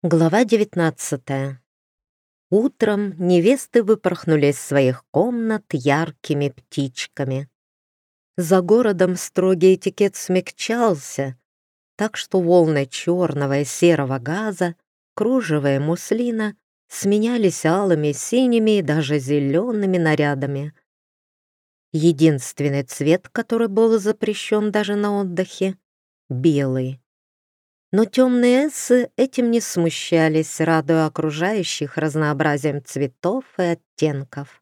Глава 19. Утром невесты выпорхнули из своих комнат яркими птичками. За городом строгий этикет смягчался, так что волны черного и серого газа, кружева и муслина сменялись алыми, синими и даже зелеными нарядами. Единственный цвет, который был запрещен даже на отдыхе — белый. Но темные эссы этим не смущались, радуя окружающих разнообразием цветов и оттенков.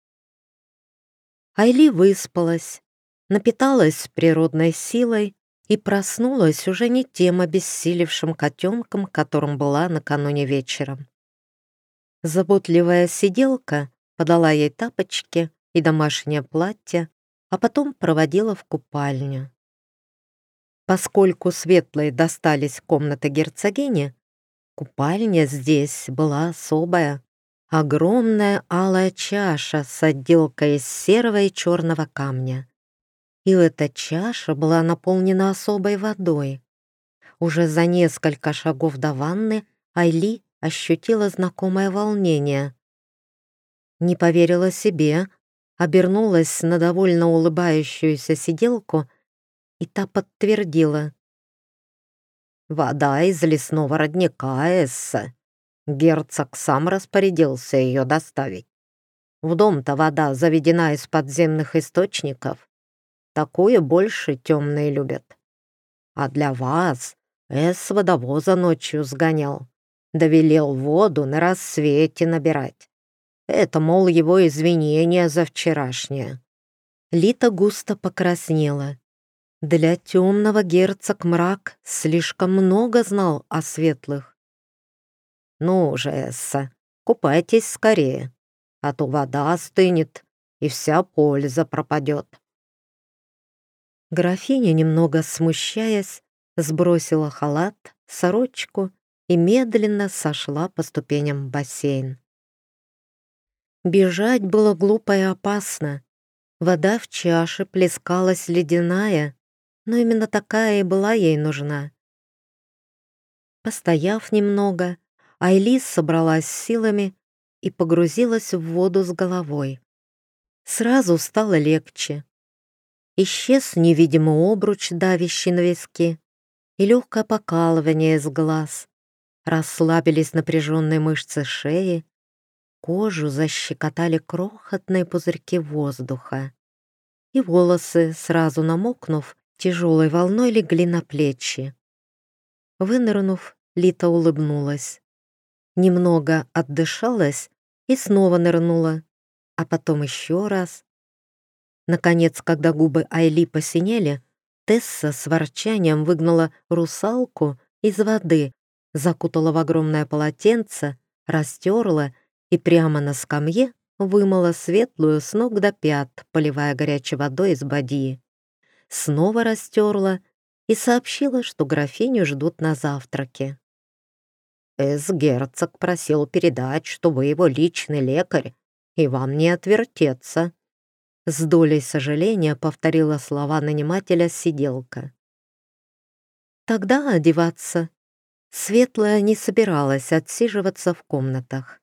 Айли выспалась, напиталась природной силой и проснулась уже не тем обессилевшим котенком, которым была накануне вечером. Заботливая сиделка подала ей тапочки и домашнее платье, а потом проводила в купальню. Поскольку светлые достались комнаты герцогини, купальня здесь была особая. Огромная алая чаша с отделкой из серого и черного камня. И эта чаша была наполнена особой водой. Уже за несколько шагов до ванны Айли ощутила знакомое волнение. Не поверила себе, обернулась на довольно улыбающуюся сиделку, и та подтвердила. «Вода из лесного родника, Эсса. Герцог сам распорядился ее доставить. В дом-то вода заведена из подземных источников. Такое больше темные любят. А для вас Эс водовоза ночью сгонял, довелел воду на рассвете набирать. Это, мол, его извинения за вчерашнее». Лита густо покраснела. Для темного герцог Мрак слишком много знал о светлых. «Ну же, Эсса, купайтесь скорее, а то вода остынет, и вся польза пропадет». Графиня, немного смущаясь, сбросила халат, сорочку и медленно сошла по ступеням в бассейн. Бежать было глупо и опасно. Вода в чаше плескалась ледяная, но именно такая и была ей нужна. Постояв немного, Айлис собралась с силами и погрузилась в воду с головой. Сразу стало легче. Исчез невидимый обруч, давящий на виски, и легкое покалывание из глаз. Расслабились напряженные мышцы шеи, кожу защекотали крохотные пузырьки воздуха. И волосы, сразу намокнув, тяжелой волной легли на плечи. Вынырнув, Лита улыбнулась. Немного отдышалась и снова нырнула, а потом еще раз. Наконец, когда губы Айли посинели, Тесса с ворчанием выгнала русалку из воды, закутала в огромное полотенце, растерла и прямо на скамье вымыла светлую с ног до пят, поливая горячей водой из бадьи. Снова растерла и сообщила, что графиню ждут на завтраке. «Эс-герцог просил передать, что вы его личный лекарь, и вам не отвертеться». С долей сожаления повторила слова нанимателя сиделка. Тогда одеваться. Светлая не собиралась отсиживаться в комнатах.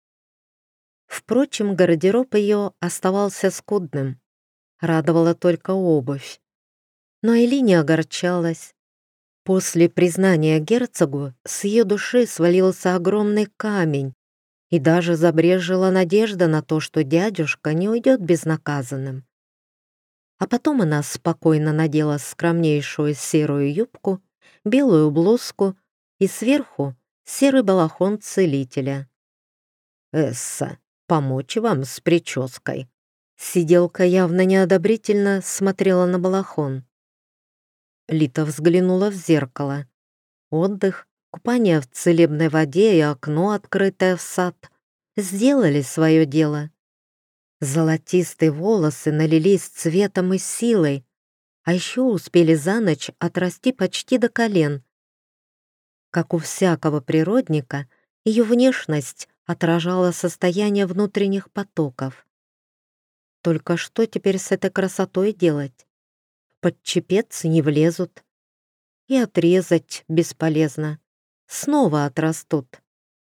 Впрочем, гардероб ее оставался скудным. Радовала только обувь. Но Эли не огорчалась. После признания герцогу с ее души свалился огромный камень, и даже забрежила надежда на то, что дядюшка не уйдет безнаказанным. А потом она спокойно надела скромнейшую серую юбку, белую блузку и сверху серый балахон целителя. «Эсса, помочь вам с прической?» Сиделка явно неодобрительно смотрела на балахон. Лита взглянула в зеркало. Отдых, купание в целебной воде и окно, открытое в сад, сделали свое дело. Золотистые волосы налились цветом и силой, а еще успели за ночь отрасти почти до колен. Как у всякого природника, ее внешность отражала состояние внутренних потоков. Только что теперь с этой красотой делать? Под чепец не влезут. И отрезать бесполезно. снова отрастут.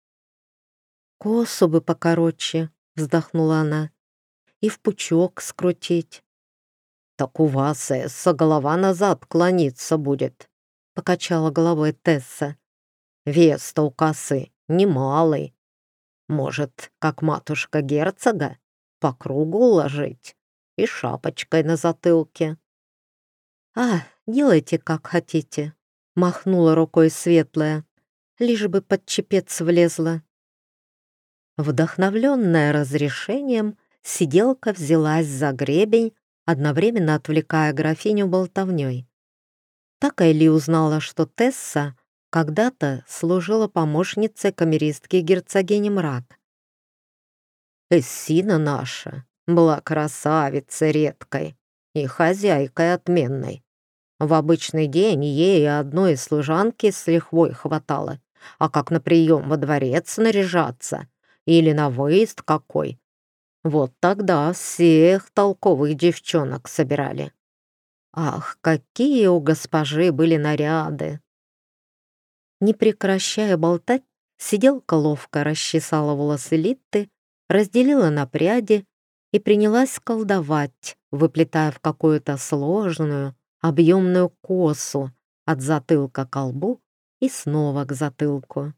«Косу бы покороче», — вздохнула она, — «и в пучок скрутить». «Так у вас, Эсса, голова назад клониться будет», — покачала головой Тесса. «Вес-то у косы немалый. Может, как матушка герцога, по кругу уложить и шапочкой на затылке». «А, делайте, как хотите», — махнула рукой Светлая, лишь бы под чепец влезла. Вдохновленная разрешением, сиделка взялась за гребень, одновременно отвлекая графиню болтовней. Так Айли узнала, что Тесса когда-то служила помощницей камеристки герцогини Мрак. «Эссина наша была красавицей редкой и хозяйкой отменной. В обычный день ей и одной служанки с лихвой хватало, а как на прием во дворец наряжаться или на выезд какой, вот тогда всех толковых девчонок собирали. Ах, какие у госпожи были наряды!» Не прекращая болтать, сиделка ловко расчесала волосы Литты, разделила на пряди и принялась колдовать, выплетая в какую-то сложную, объемную косу от затылка к лбу и снова к затылку.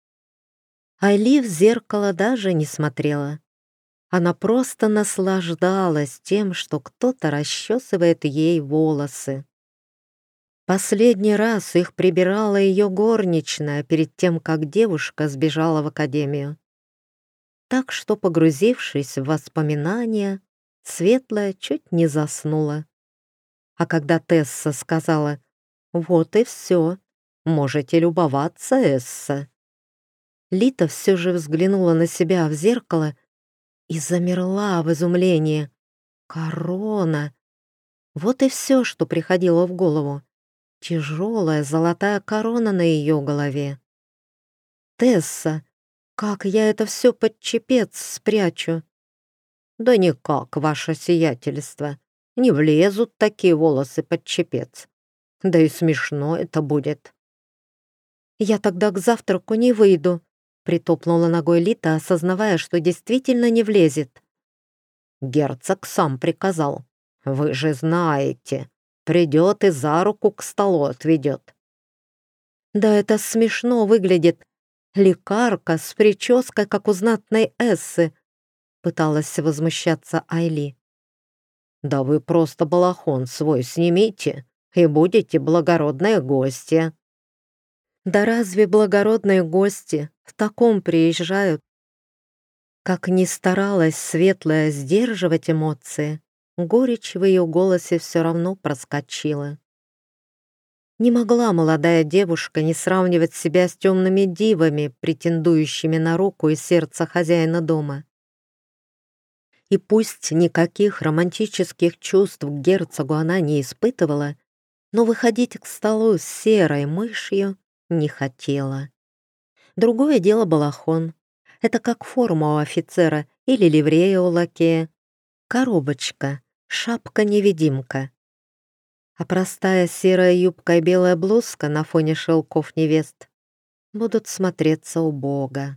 Айли в зеркало даже не смотрела. Она просто наслаждалась тем, что кто-то расчесывает ей волосы. Последний раз их прибирала ее горничная перед тем, как девушка сбежала в академию. Так что, погрузившись в воспоминания, Светлая чуть не заснула. А когда Тесса сказала: «Вот и все, можете любоваться, Эсса», Лита все же взглянула на себя в зеркало и замерла в изумлении. Корона! Вот и все, что приходило в голову. Тяжелая золотая корона на ее голове. «Тесса, как я это все под чепец спрячу?» «Да никак, ваше сиятельство. Не влезут такие волосы под чепец. Да и смешно это будет». «Я тогда к завтраку не выйду», — притопнула ногой Лита, осознавая, что действительно не влезет. «Герцог сам приказал. Вы же знаете, придет и за руку к столу отведет». «Да это смешно выглядит. Лекарка с прической, как у знатной Эссы», — пыталась возмущаться Айли. «Да вы просто балахон свой снимите, и будете благородные гости». «Да разве благородные гости в таком приезжают?» Как ни старалась Светлая сдерживать эмоции, горечь в ее голосе все равно проскочила. Не могла молодая девушка не сравнивать себя с темными дивами, претендующими на руку и сердце хозяина дома. И пусть никаких романтических чувств к герцогу она не испытывала, но выходить к столу с серой мышью не хотела. Другое дело балахон. Это как форма у офицера или ливрея у лакея. Коробочка, шапка-невидимка. А простая серая юбка и белая блузка на фоне шелков невест будут смотреться убого.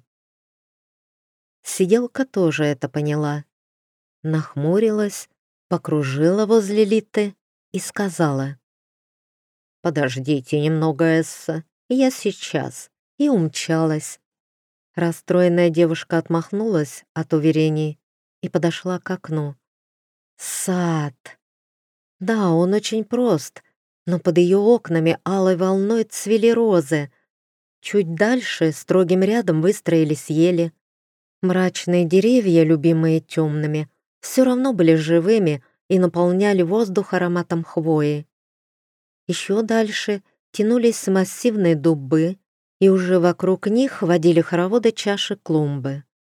Сиделка тоже это поняла. Нахмурилась, покружила возле Литы и сказала: «Подождите немного, Эсса, я сейчас», и умчалась. Расстроенная девушка отмахнулась от уверений и подошла к окну. Сад. Да, он очень прост, но под ее окнами алой волной цвели розы. Чуть дальше строгим рядом выстроились ели. Мрачные деревья, любимые темными, все равно были живыми и наполняли воздух ароматом хвои. Еще дальше тянулись массивные дубы, и уже вокруг них водили хороводы чаши клумбы.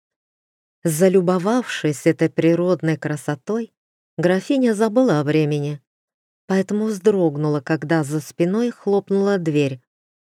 Залюбовавшись этой природной красотой, графиня забыла о времени, поэтому вздрогнула, когда за спиной хлопнула дверь.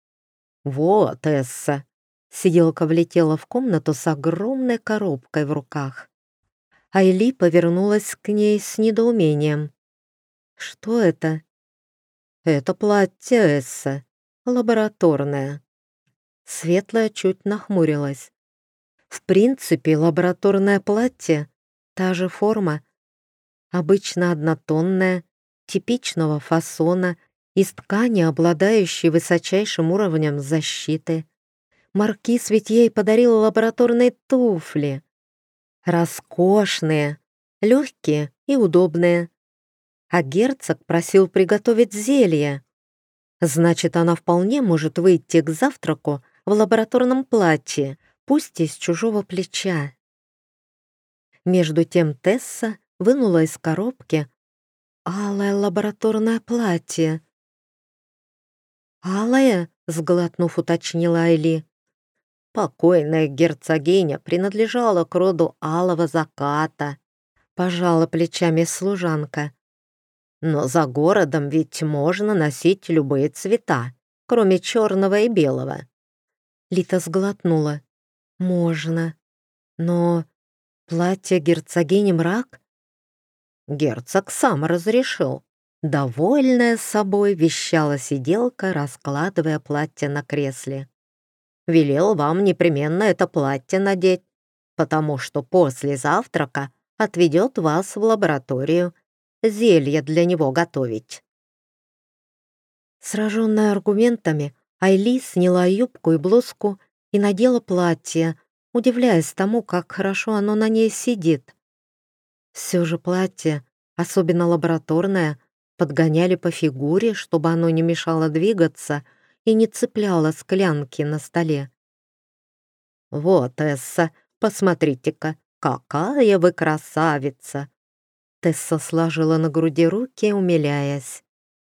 «Вот, Эсса!» Сиделка влетела в комнату с огромной коробкой в руках. Айли повернулась к ней с недоумением. «Что это?» «Это платье, Эсса, лабораторное. Светлая чуть нахмурилась. В принципе, лабораторное платье — та же форма, обычно однотонная, типичного фасона, из ткани, обладающей высочайшим уровнем защиты. Маркиз ведь ей подарил лабораторные туфли. Роскошные, легкие и удобные. А герцог просил приготовить зелье. Значит, она вполне может выйти к завтраку в лабораторном платье, пусть и с чужого плеча. Между тем Тесса вынула из коробки алое лабораторное платье. «Алое?» — сглотнув, уточнила Айли. «Покойная герцогиня принадлежала к роду алого заката», — пожала плечами служанка. «Но за городом ведь можно носить любые цвета, кроме черного и белого». Лита сглотнула. «Можно. Но платье герцогини Мрак?» Герцог сам разрешил. Довольная собой вещала сиделка, раскладывая платье на кресле. «Велел вам непременно это платье надеть, потому что после завтрака отведет вас в лабораторию, зелье для него готовить». Сраженная аргументами, Айли сняла юбку и блузку и надела платье, удивляясь тому, как хорошо оно на ней сидит. Все же платье, особенно лабораторное, подгоняли по фигуре, чтобы оно не мешало двигаться и не цепляло склянки на столе. «Вот, Тесса, посмотрите-ка, какая вы красавица!» Тесса сложила на груди руки, умиляясь.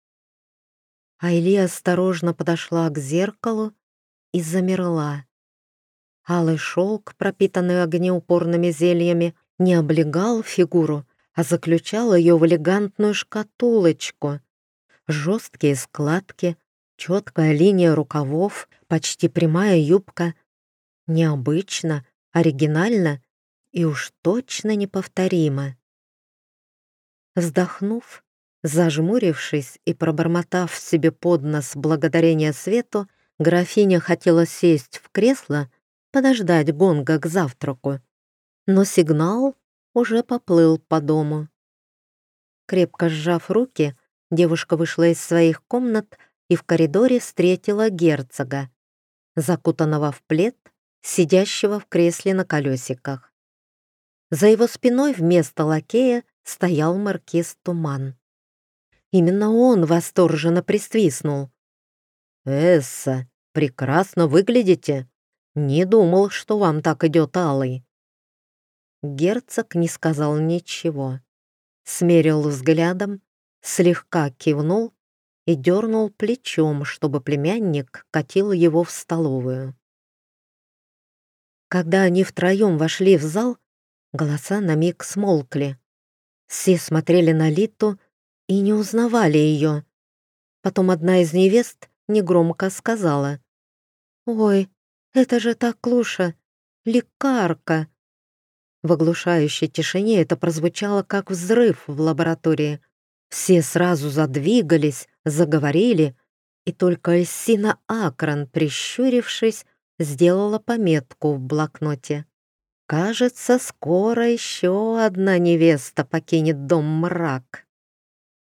Айли осторожно подошла к зеркалу и замерла. Алый шелк, пропитанный огнеупорными зельями, не облегал фигуру, а заключал ее в элегантную шкатулочку. Жесткие складки, четкая линия рукавов, почти прямая юбка. Необычно, оригинально и уж точно неповторимо. Вздохнув, зажмурившись и пробормотав себе под нос благодарение свету, графиня хотела сесть в кресло, подождать гонга к завтраку. Но сигнал уже поплыл по дому. Крепко сжав руки, девушка вышла из своих комнат и в коридоре встретила герцога, закутанного в плед, сидящего в кресле на колесиках. За его спиной вместо лакея стоял маркиз Туман. Именно он восторженно присвистнул. «Эсса, прекрасно выглядите. Не думал, что вам так идет алый». Герцог не сказал ничего. Смерил взглядом, слегка кивнул и дернул плечом, чтобы племянник катил его в столовую. Когда они втроем вошли в зал, голоса на миг смолкли. Все смотрели на Литу и не узнавали ее. Потом одна из невест негромко сказала: «Ой, это же та Клуша, лекарка!» В оглушающей тишине это прозвучало как взрыв в лаборатории. Все сразу задвигались, заговорили, и только Эссина Акран, прищурившись, сделала пометку в блокноте. «Кажется, скоро еще одна невеста покинет дом Мрак».